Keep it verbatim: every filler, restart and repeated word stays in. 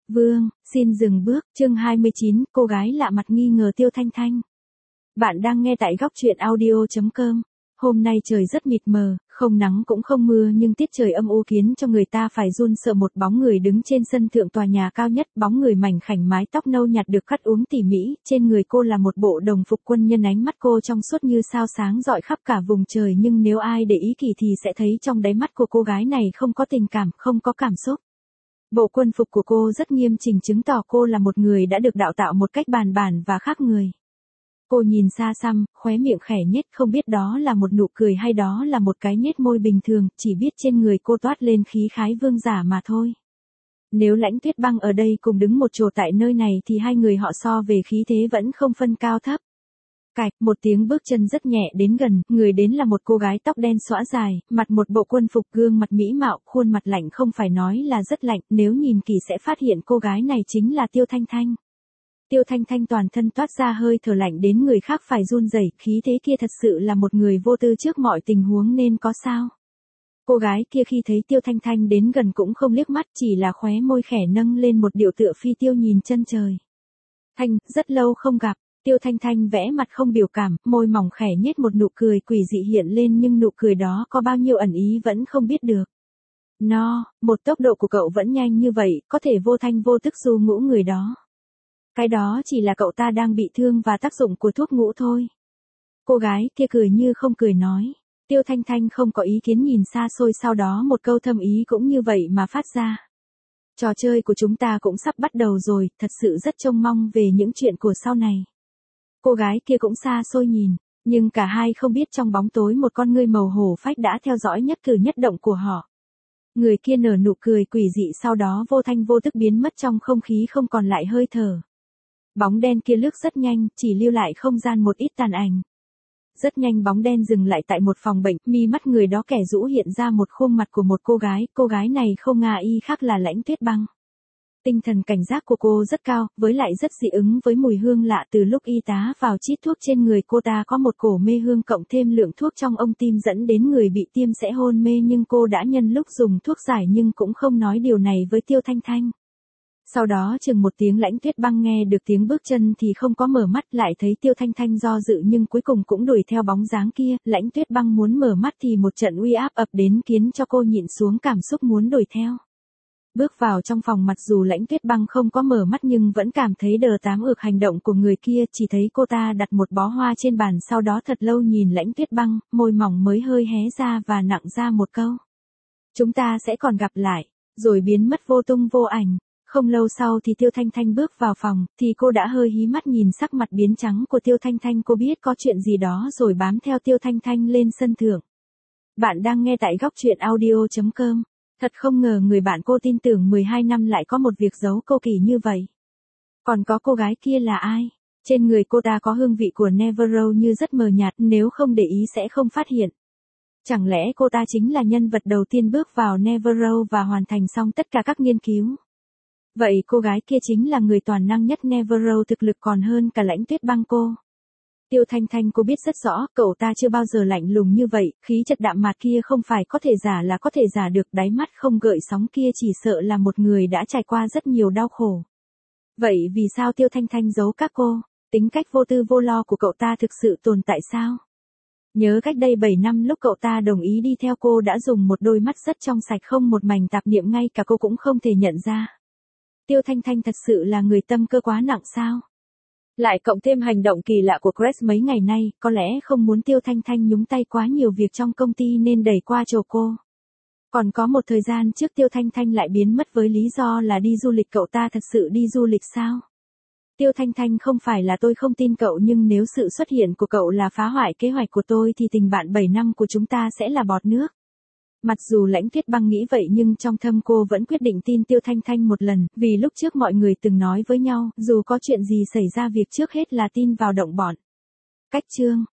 Vương, xin dừng bước, chương hai mươi chín, cô gái lạ mặt nghi ngờ Tiêu Thanh Thanh. Bạn đang nghe tại góc truyện audio chấm com. Hôm nay trời rất mịt mờ, không nắng cũng không mưa nhưng tiết trời âm u khiến cho người ta phải run sợ. Một bóng người đứng trên sân thượng tòa nhà cao nhất, bóng người mảnh khảnh mái tóc nâu nhạt được cắt uốn tỉ mỉ, trên người cô là một bộ đồng phục quân nhân, ánh mắt cô trong suốt như sao sáng rọi khắp cả vùng trời, nhưng nếu ai để ý kỹ thì sẽ thấy trong đáy mắt của cô gái này không có tình cảm, không có cảm xúc. Bộ quân phục của cô rất nghiêm chỉnh, chứng tỏ cô là một người đã được đào tạo một cách bài bản và khác người. Cô nhìn xa xăm, khóe miệng khẽ nhếch, không biết đó là một nụ cười hay đó là một cái nhếch môi bình thường, chỉ biết trên người cô toát lên khí khái vương giả mà thôi. Nếu Lãnh Tuyết Băng ở đây cùng đứng một chỗ tại nơi này thì hai người họ so về khí thế vẫn không phân cao thấp. Cạch, một tiếng bước chân rất nhẹ đến gần, người đến là một cô gái tóc đen xõa dài, mặc một bộ quân phục, gương mặt mỹ mạo, khuôn mặt lạnh không phải nói là rất lạnh, nếu nhìn kỹ sẽ phát hiện cô gái này chính là Tiêu Thanh Thanh. Tiêu Thanh Thanh toàn thân toát ra hơi thở lạnh đến người khác phải run rẩy, khí thế kia thật sự là một người vô tư trước mọi tình huống nên có sao. Cô gái kia khi thấy Tiêu Thanh Thanh đến gần cũng không liếc mắt, chỉ là khóe môi khẽ nâng lên một điệu tựa phi tiêu nhìn chân trời. Thanh, rất lâu không gặp. Tiêu Thanh Thanh vẽ mặt không biểu cảm, môi mỏng khẽ nhếch một nụ cười quỷ dị hiện lên, nhưng nụ cười đó có bao nhiêu ẩn ý vẫn không biết được. No, một tốc độ của cậu vẫn nhanh như vậy, có thể vô thanh vô tức du ngũ người đó. Cái đó chỉ là cậu ta đang bị thương và tác dụng của thuốc ngũ thôi. Cô gái kia cười như không cười nói. Tiêu Thanh Thanh không có ý kiến, nhìn xa xôi, sau đó một câu thâm ý cũng như vậy mà phát ra. Trò chơi của chúng ta cũng sắp bắt đầu rồi, thật sự rất trông mong về những chuyện của sau này. Cô gái kia cũng xa xôi nhìn, nhưng cả hai không biết trong bóng tối một con ngươi màu hổ phách đã theo dõi nhất cử nhất động của họ. Người kia nở nụ cười quỷ dị, sau đó vô thanh vô tức biến mất trong không khí, không còn lại hơi thở. Bóng đen kia lướt rất nhanh, chỉ lưu lại không gian một ít tàn ảnh. Rất nhanh bóng đen dừng lại tại một phòng bệnh, mi mắt người đó kẻ rũ hiện ra một khuôn mặt của một cô gái, cô gái này không ngờ y khác là Lãnh Tuyết Băng. Tinh thần cảnh giác của cô rất cao, với lại rất dị ứng với mùi hương lạ. Từ lúc y tá vào chít thuốc trên người cô ta có một cổ mê hương, cộng thêm lượng thuốc trong ông tim dẫn đến người bị tiêm sẽ hôn mê, nhưng cô đã nhân lúc dùng thuốc giải nhưng cũng không nói điều này với Tiêu Thanh Thanh. Sau đó chừng một tiếng Lãnh Tuyết Băng nghe được tiếng bước chân thì không có mở mắt, lại thấy Tiêu Thanh Thanh do dự nhưng cuối cùng cũng đuổi theo bóng dáng kia. Lãnh Tuyết Băng muốn mở mắt thì một trận uy áp ập đến khiến cho cô nhịn xuống cảm xúc muốn đuổi theo. Bước vào trong phòng, mặc dù Lãnh Tuyết Băng không có mở mắt nhưng vẫn cảm thấy đờ tám ược hành động của người kia, chỉ thấy cô ta đặt một bó hoa trên bàn, sau đó thật lâu nhìn Lãnh Tuyết Băng, môi mỏng mới hơi hé ra và nặng ra một câu. Chúng ta sẽ còn gặp lại, rồi biến mất vô tung vô ảnh. Không lâu sau thì Tiêu Thanh Thanh bước vào phòng, thì cô đã hơi hí mắt nhìn sắc mặt biến trắng của Tiêu Thanh Thanh, cô biết có chuyện gì đó rồi bám theo Tiêu Thanh Thanh lên sân thượng. Bạn đang nghe tại góc truyện audio chấm com. Thật không ngờ người bạn cô tin tưởng mười hai năm lại có một việc giấu cô kỳ như vậy. Còn có cô gái kia là ai? Trên người cô ta có hương vị của Neverrow như rất mờ nhạt, nếu không để ý sẽ không phát hiện. Chẳng lẽ cô ta chính là nhân vật đầu tiên bước vào Neverrow và hoàn thành xong tất cả các nghiên cứu? Vậy cô gái kia chính là người toàn năng nhất Neverrow, thực lực còn hơn cả Lãnh Tuyết Băng cô. Tiêu Thanh Thanh cô biết rất rõ, cậu ta chưa bao giờ lạnh lùng như vậy, khí chất đạm mạc kia không phải có thể giả là có thể giả được, đáy mắt không gợn sóng kia chỉ sợ là một người đã trải qua rất nhiều đau khổ. Vậy vì sao Tiêu Thanh Thanh giấu các cô? Tính cách vô tư vô lo của cậu ta thực sự tồn tại sao? Nhớ cách đây bảy năm lúc cậu ta đồng ý đi theo cô đã dùng một đôi mắt rất trong sạch, không một mảnh tạp niệm, ngay cả cô cũng không thể nhận ra. Tiêu Thanh Thanh thật sự là người tâm cơ quá nặng sao? Lại cộng thêm hành động kỳ lạ của Grace mấy ngày nay, có lẽ không muốn Tiêu Thanh Thanh nhúng tay quá nhiều việc trong công ty nên đẩy qua chỗ cô. Còn có một thời gian trước Tiêu Thanh Thanh lại biến mất với lý do là đi du lịch, cậu ta thật sự đi du lịch sao? Tiêu Thanh Thanh, không phải là tôi không tin cậu, nhưng nếu sự xuất hiện của cậu là phá hoại kế hoạch của tôi thì tình bạn bảy năm của chúng ta sẽ là bọt nước. Mặc dù Lãnh Tuyết Băng nghĩ vậy nhưng trong thâm cô vẫn quyết định tin Tiêu Thanh Thanh một lần, vì lúc trước mọi người từng nói với nhau, dù có chuyện gì xảy ra việc trước hết là tin vào động bọn. Cách chương